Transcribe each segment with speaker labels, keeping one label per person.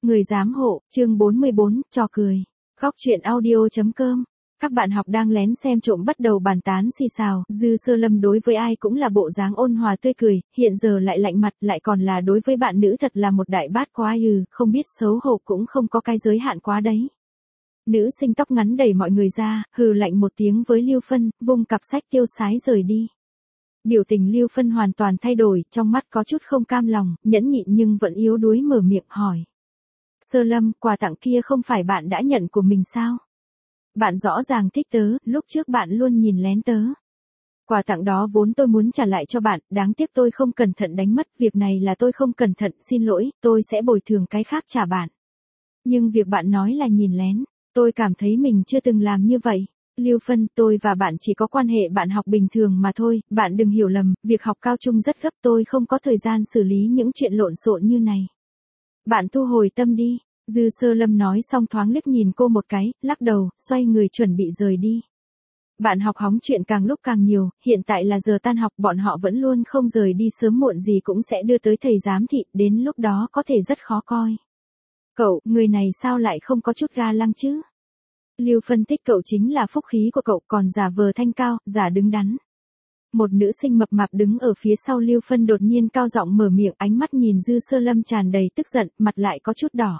Speaker 1: Người giám hộ, chương 44, trò cười. Góc truyện audio.com. Các bạn học đang lén xem trộm bắt đầu bàn tán xì xào, Dư Sơ Lâm đối với ai cũng là bộ dáng ôn hòa tươi cười, hiện giờ lại lạnh mặt, lại còn là đối với bạn nữ thật là một đại bát quá không biết xấu hổ cũng không có cái giới hạn quá đấy. Nữ sinh tóc ngắn đẩy mọi người ra, hừ lạnh một tiếng với Lưu Phân, vung cặp sách tiêu sái rời đi. Biểu tình Lưu Phân hoàn toàn thay đổi, trong mắt có chút không cam lòng, nhẫn nhịn nhưng vẫn yếu đuối mở miệng hỏi. Sơ Lâm, quà tặng kia không phải bạn đã nhận của mình sao? Bạn rõ ràng thích tớ, lúc trước bạn luôn nhìn lén tớ. Quà tặng đó vốn tôi muốn trả lại cho bạn, đáng tiếc tôi không cẩn thận đánh mất, việc này là tôi không cẩn thận, xin lỗi, tôi sẽ bồi thường cái khác trả bạn. Nhưng việc bạn nói là nhìn lén, tôi cảm thấy mình chưa từng làm như vậy. Lưu Phân, tôi và bạn chỉ có quan hệ bạn học bình thường mà thôi, bạn đừng hiểu lầm, việc học cao trung rất gấp, tôi không có thời gian xử lý những chuyện lộn xộn như này. Bạn thu hồi tâm đi. Dư Sơ Lâm nói xong thoáng liếc nhìn cô một cái, lắc đầu, xoay người chuẩn bị rời đi. Bạn học hóng chuyện càng lúc càng nhiều, hiện tại là giờ tan học, bọn họ vẫn luôn không rời đi, sớm muộn gì cũng sẽ đưa tới thầy giám thị, đến lúc đó có thể rất khó coi. Cậu, người này sao lại không có chút ga lăng chứ? Lưu phân tích cậu chính là phúc khí của cậu, còn giả vờ thanh cao, giả đứng đắn. Một nữ sinh mập mạp đứng ở phía sau Lưu Phân đột nhiên cao giọng mở miệng, ánh mắt nhìn Dư Sơ Lâm tràn đầy tức giận, mặt lại có chút đỏ.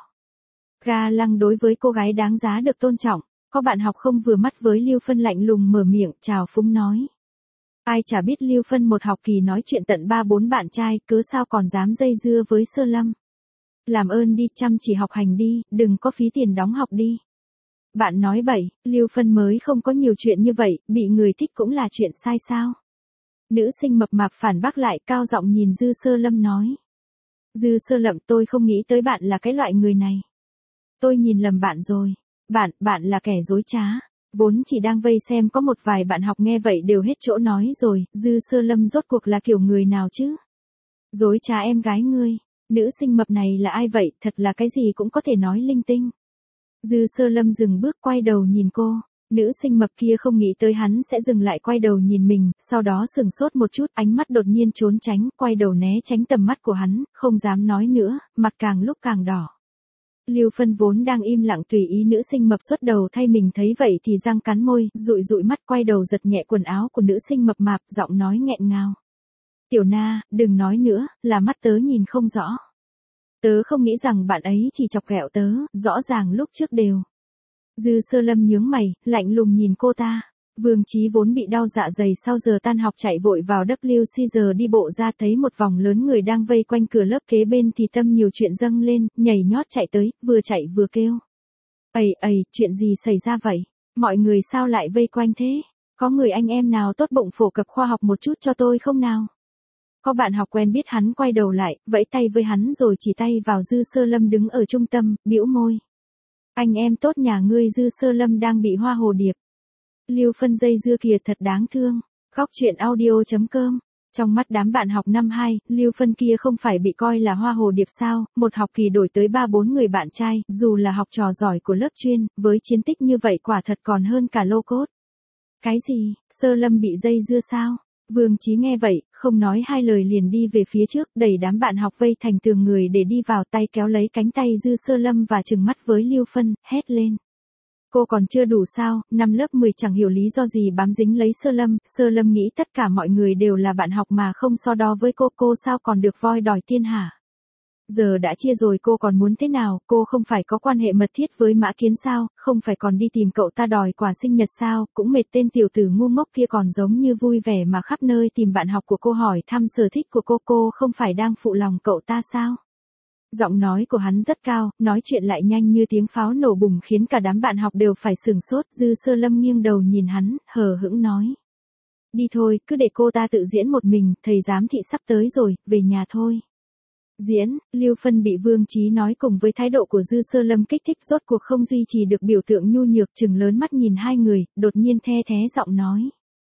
Speaker 1: Ga lăng đối với cô gái đáng giá được tôn trọng, có bạn học không vừa mắt với Lưu Phân lạnh lùng mở miệng, chào phúng nói. Ai chả biết Lưu Phân một học kỳ nói chuyện tận 3-4 bạn trai, cớ sao còn dám dây dưa với Sơ Lâm. Làm ơn đi, chăm chỉ học hành đi, đừng có phí tiền đóng học đi. Bạn nói bậy, Lưu Phân mới không có nhiều chuyện như vậy, bị người thích cũng là chuyện sai sao. Nữ sinh mập mạp phản bác lại, cao giọng nhìn Dư Sơ Lâm nói. Dư Sơ Lâm, tôi không nghĩ tới bạn là cái loại người này. Tôi nhìn lầm bạn rồi. Bạn là kẻ dối trá. Vốn chỉ đang vây xem có một vài bạn học nghe vậy đều hết chỗ nói rồi, Dư Sơ Lâm rốt cuộc là kiểu người nào chứ? Dối trá em gái ngươi. Nữ sinh mập này là ai vậy, thật là cái gì cũng có thể nói linh tinh. Dư Sơ Lâm dừng bước quay đầu nhìn cô. Nữ sinh mập kia không nghĩ tới hắn sẽ dừng lại quay đầu nhìn mình, sau đó sừng sốt một chút, ánh mắt đột nhiên trốn tránh, quay đầu né tránh tầm mắt của hắn, không dám nói nữa, mặt càng lúc càng đỏ. Lưu Phân vốn đang im lặng tùy ý nữ sinh mập xuất đầu thay mình thấy vậy thì răng cắn môi, dụi dụi mắt quay đầu giật nhẹ quần áo của nữ sinh mập mạp, giọng nói nghẹn ngào. Tiểu Na, đừng nói nữa, là mắt tớ nhìn không rõ. Tớ không nghĩ rằng bạn ấy chỉ chọc ghẹo tớ, rõ ràng lúc trước đều. Dư Sơ Lâm nhướng mày, lạnh lùng nhìn cô ta. Vương Chí vốn bị đau dạ dày sau giờ tan học chạy vội vào WC giờ đi bộ ra thấy một vòng lớn người đang vây quanh cửa lớp kế bên thì tâm nhiều chuyện dâng lên, nhảy nhót chạy tới, vừa chạy vừa kêu. Ây, chuyện gì xảy ra vậy? Mọi người sao lại vây quanh thế? Có người anh em nào tốt bụng phổ cập khoa học một chút cho tôi không nào? Có bạn học quen biết hắn quay đầu lại, vẫy tay với hắn rồi chỉ tay vào Dư Sơ Lâm đứng ở trung tâm, bĩu môi. Anh em tốt nhà ngươi Dư Sơ Lâm đang bị hoa hồ điệp. Lưu Phân dây dưa kìa thật đáng thương. Góc truyện audio.com. Trong mắt đám bạn học năm 2, Lưu Phân kia không phải bị coi là hoa hồ điệp sao, một học kỳ đổi tới 3-4 người bạn trai, dù là học trò giỏi của lớp chuyên, với chiến tích như vậy quả thật còn hơn cả lô cốt. Cái gì, Sơ Lâm bị dây dưa sao? Vương Chí nghe vậy, không nói hai lời liền đi về phía trước, đẩy đám bạn học vây thành tường người để đi vào, tay kéo lấy cánh tay Dư Sơ Lâm và trừng mắt với Lưu Phân, hét lên. Cô còn chưa đủ sao, năm lớp 10 chẳng hiểu lý do gì bám dính lấy Sơ Lâm nghĩ tất cả mọi người đều là bạn học mà không so đo với cô sao còn được voi đòi tiên hả? Giờ đã chia rồi cô còn muốn thế nào, cô không phải có quan hệ mật thiết với Mã Kiến sao, không phải còn đi tìm cậu ta đòi quà sinh nhật sao, cũng mệt tên tiểu tử ngu ngốc kia còn giống như vui vẻ mà khắp nơi tìm bạn học của cô hỏi thăm sở thích của cô không phải đang phụ lòng cậu ta sao? Giọng nói của hắn rất cao, nói chuyện lại nhanh như tiếng pháo nổ bùng khiến cả đám bạn học đều phải sửng sốt. Dư Sơ Lâm nghiêng đầu nhìn hắn, hờ hững nói. Đi thôi, cứ để cô ta tự diễn một mình, thầy giám thị sắp tới rồi, về nhà thôi. Diễn, Lưu Phân bị Vương Chí nói cùng với thái độ của Dư Sơ Lâm kích thích rốt cuộc không duy trì được biểu tượng nhu nhược trừng lớn mắt nhìn hai người, đột nhiên the thé giọng nói.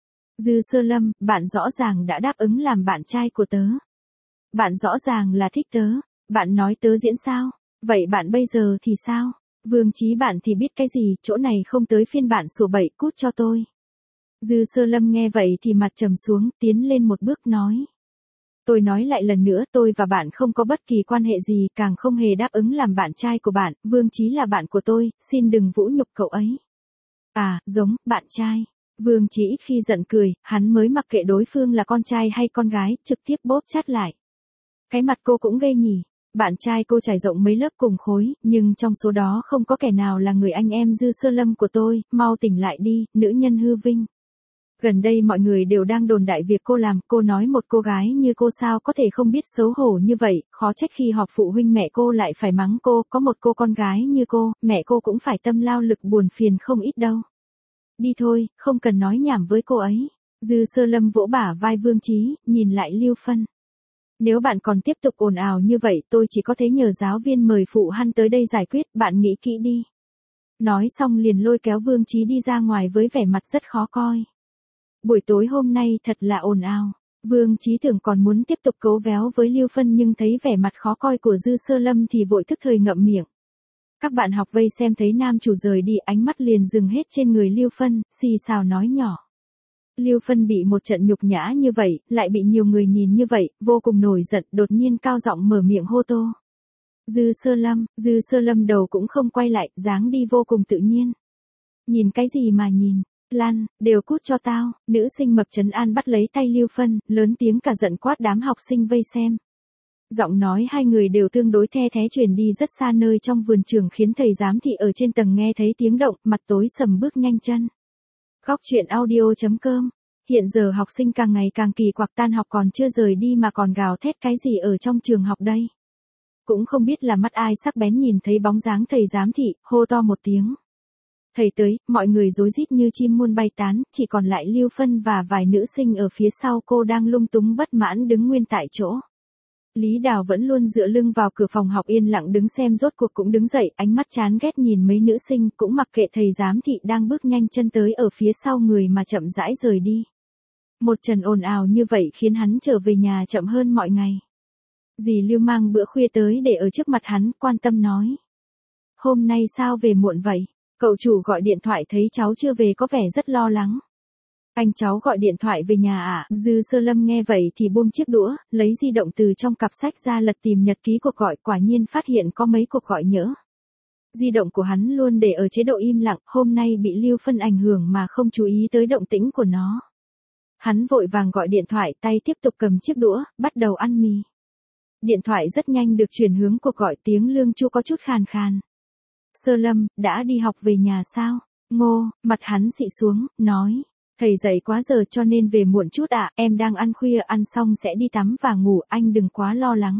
Speaker 1: Dư Sơ Lâm, bạn rõ ràng đã đáp ứng làm bạn trai của tớ. Bạn rõ ràng là thích tớ. Bạn nói tớ diễn sao? Vậy bạn bây giờ thì sao? Vương Chí bạn thì biết cái gì, chỗ này không tới phiên bạn sủa bậy, cút cho tôi. Dư Sơ Lâm nghe vậy thì mặt trầm xuống, tiến lên một bước nói. Tôi nói lại lần nữa, tôi và bạn không có bất kỳ quan hệ gì, càng không hề đáp ứng làm bạn trai của bạn, Vương Chí là bạn của tôi, xin đừng vũ nhục cậu ấy. À, giống, bạn trai. Vương Chí khi giận cười, hắn mới mặc kệ đối phương là con trai hay con gái, trực tiếp bóp chát lại. Cái mặt cô cũng ghê nhỉ. Bạn trai cô trải rộng mấy lớp cùng khối, nhưng trong số đó không có kẻ nào là người anh em Dư Sơ Lâm của tôi, mau tỉnh lại đi, nữ nhân hư vinh. Gần đây mọi người đều đang đồn đại việc cô làm, cô nói một cô gái như cô sao có thể không biết xấu hổ như vậy, khó trách khi họp phụ huynh mẹ cô lại phải mắng cô, có một cô con gái như cô, mẹ cô cũng phải tâm lao lực buồn phiền không ít đâu. Đi thôi, không cần nói nhảm với cô ấy. Dư Sơ Lâm vỗ bả vai Vương Chí, nhìn lại Lưu Phân. Nếu bạn còn tiếp tục ồn ào như vậy tôi chỉ có thể nhờ giáo viên mời phụ hắn tới đây giải quyết, bạn nghĩ kỹ đi. Nói xong liền lôi kéo Vương Chí đi ra ngoài với vẻ mặt rất khó coi. Buổi tối hôm nay thật là ồn ào. Vương Chí tưởng còn muốn tiếp tục cấu véo với Lưu Phân nhưng thấy vẻ mặt khó coi của Dư Sơ Lâm thì vội thức thời ngậm miệng. Các bạn học vây xem thấy nam chủ rời đi ánh mắt liền dừng hết trên người Lưu Phân, xì xào nói nhỏ. Lưu Phân bị một trận nhục nhã như vậy, lại bị nhiều người nhìn như vậy, vô cùng nổi giận, đột nhiên cao giọng mở miệng hô to. Dư Sơ Lâm đầu cũng không quay lại, dáng đi vô cùng tự nhiên. Nhìn cái gì mà nhìn, Lan, đều cút cho tao, nữ sinh mập trấn an bắt lấy tay Lưu Phân, lớn tiếng cả giận quát đám học sinh vây xem. Giọng nói hai người đều tương đối the thé truyền đi rất xa nơi trong vườn trường khiến thầy giám thị ở trên tầng nghe thấy tiếng động, mặt tối sầm bước nhanh chân. Góc truyện audio.com. Hiện giờ học sinh càng ngày càng kỳ quặc, tan học còn chưa rời đi mà còn gào thét cái gì ở trong trường học đây. Cũng không biết là mắt ai sắc bén nhìn thấy bóng dáng thầy giám thị, hô to một tiếng. Thầy tới, mọi người rối rít như chim muôn bay tán, chỉ còn lại Lưu Phân và vài nữ sinh ở phía sau cô đang lung túng bất mãn đứng nguyên tại chỗ. Lý Đào vẫn luôn dựa lưng vào cửa phòng học yên lặng đứng xem, rốt cuộc cũng đứng dậy, ánh mắt chán ghét nhìn mấy nữ sinh, cũng mặc kệ thầy giám thị đang bước nhanh chân tới ở phía sau người mà chậm rãi rời đi. Một trận ồn ào như vậy khiến hắn trở về nhà chậm hơn mọi ngày. Dì Lưu mang bữa khuya tới để ở trước mặt hắn, quan tâm nói. Hôm nay sao về muộn vậy? Cậu chủ gọi điện thoại thấy cháu chưa về có vẻ rất lo lắng. Anh cháu gọi điện thoại về nhà à? Dư Sơ Lâm nghe vậy thì buông chiếc đũa, lấy di động từ trong cặp sách ra lật tìm nhật ký cuộc gọi, quả nhiên phát hiện có mấy cuộc gọi nhỡ. Di động của hắn luôn để ở chế độ im lặng, hôm nay bị Lưu Phân ảnh hưởng mà không chú ý tới động tĩnh của nó. Hắn vội vàng gọi điện thoại, tay tiếp tục cầm chiếc đũa, bắt đầu ăn mì. Điện thoại rất nhanh được chuyển hướng cuộc gọi, tiếng Lương Chu có chút khàn khàn. Sơ Lâm, đã đi học về nhà sao? Ngô, mặt hắn xị xuống, nói. Thầy dậy quá giờ cho nên về muộn chút ạ, em đang ăn khuya, ăn xong sẽ đi tắm và ngủ, anh đừng quá lo lắng.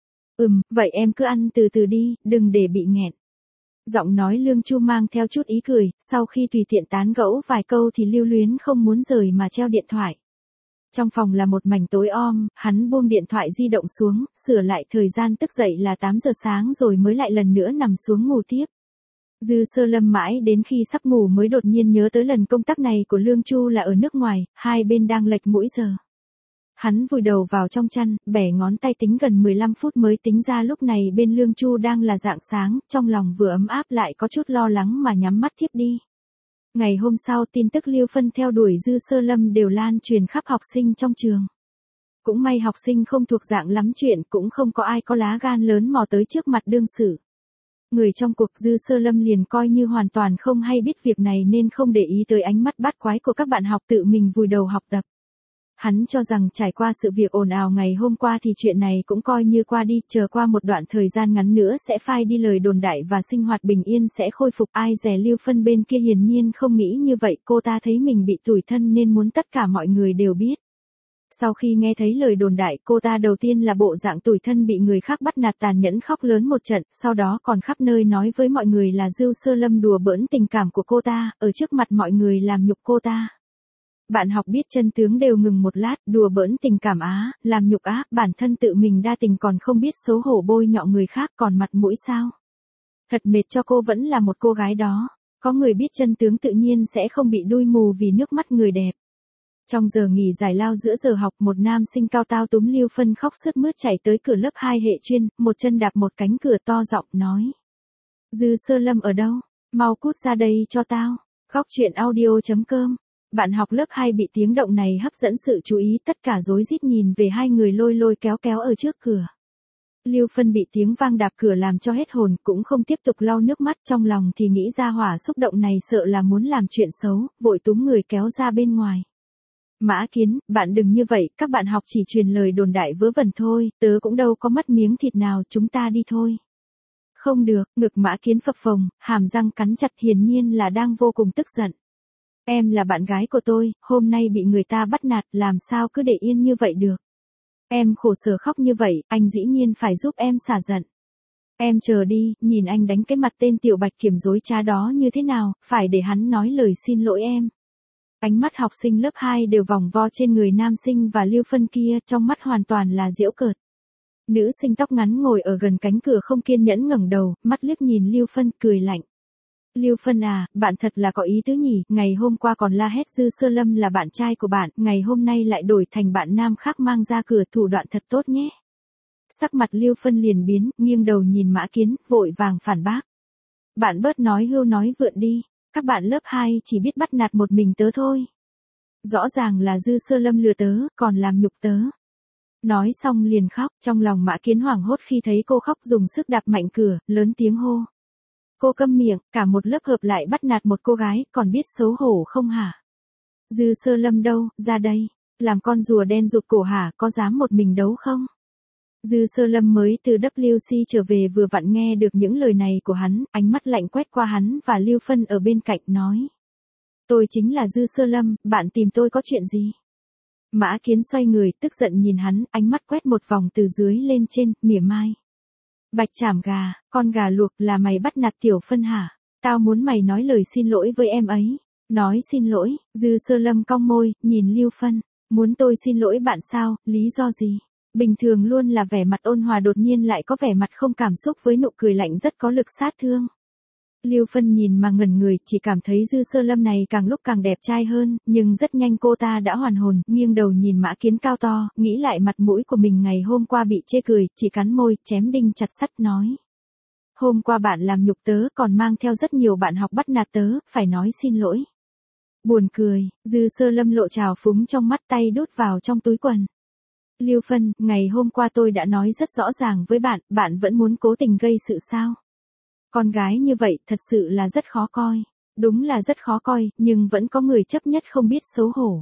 Speaker 1: Vậy em cứ ăn từ từ đi, đừng để bị nghẹn. Giọng nói Lương Chu mang theo chút ý cười, sau khi tùy tiện tán gẫu vài câu thì lưu luyến không muốn rời mà treo điện thoại. Trong phòng là một mảnh tối om, hắn buông điện thoại di động xuống, sửa lại thời gian tức dậy là 8 giờ sáng rồi mới lại lần nữa nằm xuống ngủ tiếp. Dư Sơ Lâm mãi đến khi sắp ngủ mới đột nhiên nhớ tới lần công tác này của Lương Chu là ở nước ngoài, hai bên đang lệch mũi giờ. Hắn vùi đầu vào trong chăn, bẻ ngón tay tính gần 15 phút mới tính ra lúc này bên Lương Chu đang là rạng sáng, trong lòng vừa ấm áp lại có chút lo lắng mà nhắm mắt thiếp đi. Ngày hôm sau tin tức Lưu Phân theo đuổi Dư Sơ Lâm đều lan truyền khắp học sinh trong trường. Cũng may học sinh không thuộc dạng lắm chuyện, cũng không có ai có lá gan lớn mò tới trước mặt đương sự. Người trong cuộc Dư Sơ Lâm liền coi như hoàn toàn không hay biết việc này nên không để ý tới ánh mắt bát quái của các bạn học, tự mình vùi đầu học tập. Hắn cho rằng trải qua sự việc ồn ào ngày hôm qua thì chuyện này cũng coi như qua đi, chờ qua một đoạn thời gian ngắn nữa sẽ phai đi lời đồn đại và sinh hoạt bình yên sẽ khôi phục. Ai dè Lưu Phân bên kia hiển nhiên không nghĩ như vậy, cô ta thấy mình bị tủi thân nên muốn tất cả mọi người đều biết. Sau khi nghe thấy lời đồn đại, cô ta đầu tiên là bộ dạng tủi thân bị người khác bắt nạt tàn nhẫn khóc lớn một trận, sau đó còn khắp nơi nói với mọi người là Dư Sơ Lâm đùa bỡn tình cảm của cô ta, ở trước mặt mọi người làm nhục cô ta. Bạn học biết chân tướng đều ngừng một lát, đùa bỡn tình cảm á, làm nhục á, bản thân tự mình đa tình còn không biết xấu hổ bôi nhọ người khác còn mặt mũi sao. Thật mệt cho cô vẫn là một cô gái đó, có người biết chân tướng tự nhiên sẽ không bị đuôi mù vì nước mắt người đẹp. Trong giờ nghỉ giải lao giữa giờ học, một nam sinh cao tao túm Lưu Phân khóc sướt mướt chạy tới cửa lớp 2 hệ chuyên, một chân đạp một cánh cửa to giọng nói. Dư Sơ Lâm ở đâu? Mau cút ra đây cho tao. Góc truyện audio.com Bạn học lớp 2 bị tiếng động này hấp dẫn sự chú ý, tất cả rối rít nhìn về hai người lôi lôi kéo kéo ở trước cửa. Lưu Phân bị tiếng vang đạp cửa làm cho hết hồn, cũng không tiếp tục lau nước mắt, trong lòng thì nghĩ ra hỏa xúc động này sợ là muốn làm chuyện xấu, vội túm người kéo ra bên ngoài. Mã Kiến, bạn đừng như vậy, các bạn học chỉ truyền lời đồn đại vớ vẩn thôi, tớ cũng đâu có mất miếng thịt nào, chúng ta đi thôi. Không được, ngực Mã Kiến phập phồng, hàm răng cắn chặt, hiển nhiên là đang vô cùng tức giận. Em là bạn gái của tôi, hôm nay bị người ta bắt nạt, làm sao cứ để yên như vậy được. Em khổ sở khóc như vậy, anh dĩ nhiên phải giúp em xả giận. Em chờ đi, nhìn anh đánh cái mặt tên Tiểu Bạch Kiểm dối trá đó như thế nào, phải để hắn nói lời xin lỗi em. Ánh mắt học sinh lớp 2 đều vòng vo trên người nam sinh và Lưu Phân kia, trong mắt hoàn toàn là giễu cợt. Nữ sinh tóc ngắn ngồi ở gần cánh cửa không kiên nhẫn ngẩng đầu, mắt liếc nhìn Lưu Phân, cười lạnh. Lưu Phân à, bạn thật là có ý tứ nhỉ, ngày hôm qua còn la hét Dư Sơ Lâm là bạn trai của bạn, ngày hôm nay lại đổi thành bạn nam khác mang ra cửa, thủ đoạn thật tốt nhé. Sắc mặt Lưu Phân liền biến, nghiêng đầu nhìn Mã Kiến, vội vàng phản bác. Bạn bớt nói hưu nói vượn đi, các bạn lớp 2 chỉ biết bắt nạt một mình tớ thôi. Rõ ràng là Dư Sơ Lâm lừa tớ, còn làm nhục tớ. Nói xong liền khóc, trong lòng Mã Kiến hoảng hốt khi thấy cô khóc, dùng sức đạp mạnh cửa, lớn tiếng hô. Cô câm miệng, cả một lớp hợp lại bắt nạt một cô gái, còn biết xấu hổ không hả? Dư Sơ Lâm đâu, ra đây, làm con rùa đen rụt cổ hả, có dám một mình đấu không? Dư Sơ Lâm mới từ WC trở về vừa vặn nghe được những lời này của hắn, ánh mắt lạnh quét qua hắn và Lưu Phân ở bên cạnh nói. Tôi chính là Dư Sơ Lâm, bạn tìm tôi có chuyện gì? Mã Kiến xoay người, tức giận nhìn hắn, ánh mắt quét một vòng từ dưới lên trên, mỉa mai. Bạch chảm gà, con gà luộc, là mày bắt nạt Tiểu Phân hả? Tao muốn mày nói lời xin lỗi với em ấy. Nói xin lỗi, Dư Sơ Lâm cong môi, nhìn Lưu Phân. Muốn tôi xin lỗi bạn sao, lý do gì? Bình thường luôn là vẻ mặt ôn hòa, đột nhiên lại có vẻ mặt không cảm xúc với nụ cười lạnh rất có lực sát thương. Lưu Phân nhìn mà ngẩn người, chỉ cảm thấy Dư Sơ Lâm này càng lúc càng đẹp trai hơn, nhưng rất nhanh cô ta đã hoàn hồn, nghiêng đầu nhìn Mã Kiến cao to, nghĩ lại mặt mũi của mình ngày hôm qua bị chê cười, chỉ cắn môi, chém đinh chặt sắt nói. Hôm qua bạn làm nhục tớ, còn mang theo rất nhiều bạn học bắt nạt tớ, phải nói xin lỗi. Buồn cười, Dư Sơ Lâm lộ trào phúng trong mắt, tay đút vào trong túi quần. Lưu Phân, ngày hôm qua tôi đã nói rất rõ ràng với bạn, bạn vẫn muốn cố tình gây sự sao? Con gái như vậy thật sự là rất khó coi. Đúng là rất khó coi, nhưng vẫn có người chấp nhất không biết xấu hổ.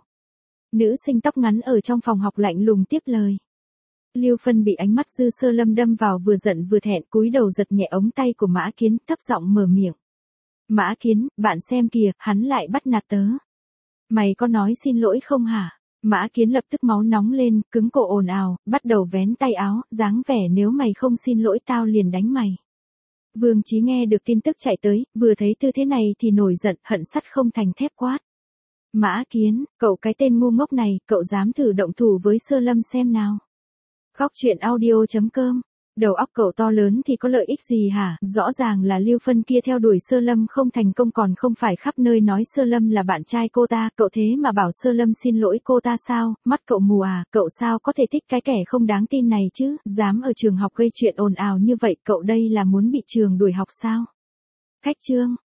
Speaker 1: Nữ sinh tóc ngắn ở trong phòng học lạnh lùng tiếp lời. Lưu Phân bị ánh mắt Dư Sơ Lâm đâm vào, vừa giận vừa thẹn, cúi đầu giật nhẹ ống tay của Mã Kiến, thấp giọng mở miệng. Mã Kiến, bạn xem kìa, hắn lại bắt nạt tớ. Mày có nói xin lỗi không hả? Mã Kiến lập tức máu nóng lên, cứng cổ ồn ào, bắt đầu vén tay áo, dáng vẻ nếu mày không xin lỗi tao liền đánh mày. Vương Chí nghe được tin tức chạy tới, vừa thấy tư thế này thì nổi giận, hận sắt không thành thép quát. Mã Kiến, cậu cái tên ngu ngốc này, cậu dám thử động thủ với Sơ Lâm xem nào. Góc truyện audio.com. Đầu óc cậu to lớn thì có lợi ích gì hả? Rõ ràng là Lưu Phân kia theo đuổi Sơ Lâm không thành công, còn không phải khắp nơi nói Sơ Lâm là bạn trai cô ta, cậu thế mà bảo Sơ Lâm xin lỗi cô ta sao? Mắt cậu mù à, cậu sao có thể thích cái kẻ không đáng tin này chứ? Dám ở trường học gây chuyện ồn ào như vậy, cậu đây là muốn bị trường đuổi học sao? Khách chương.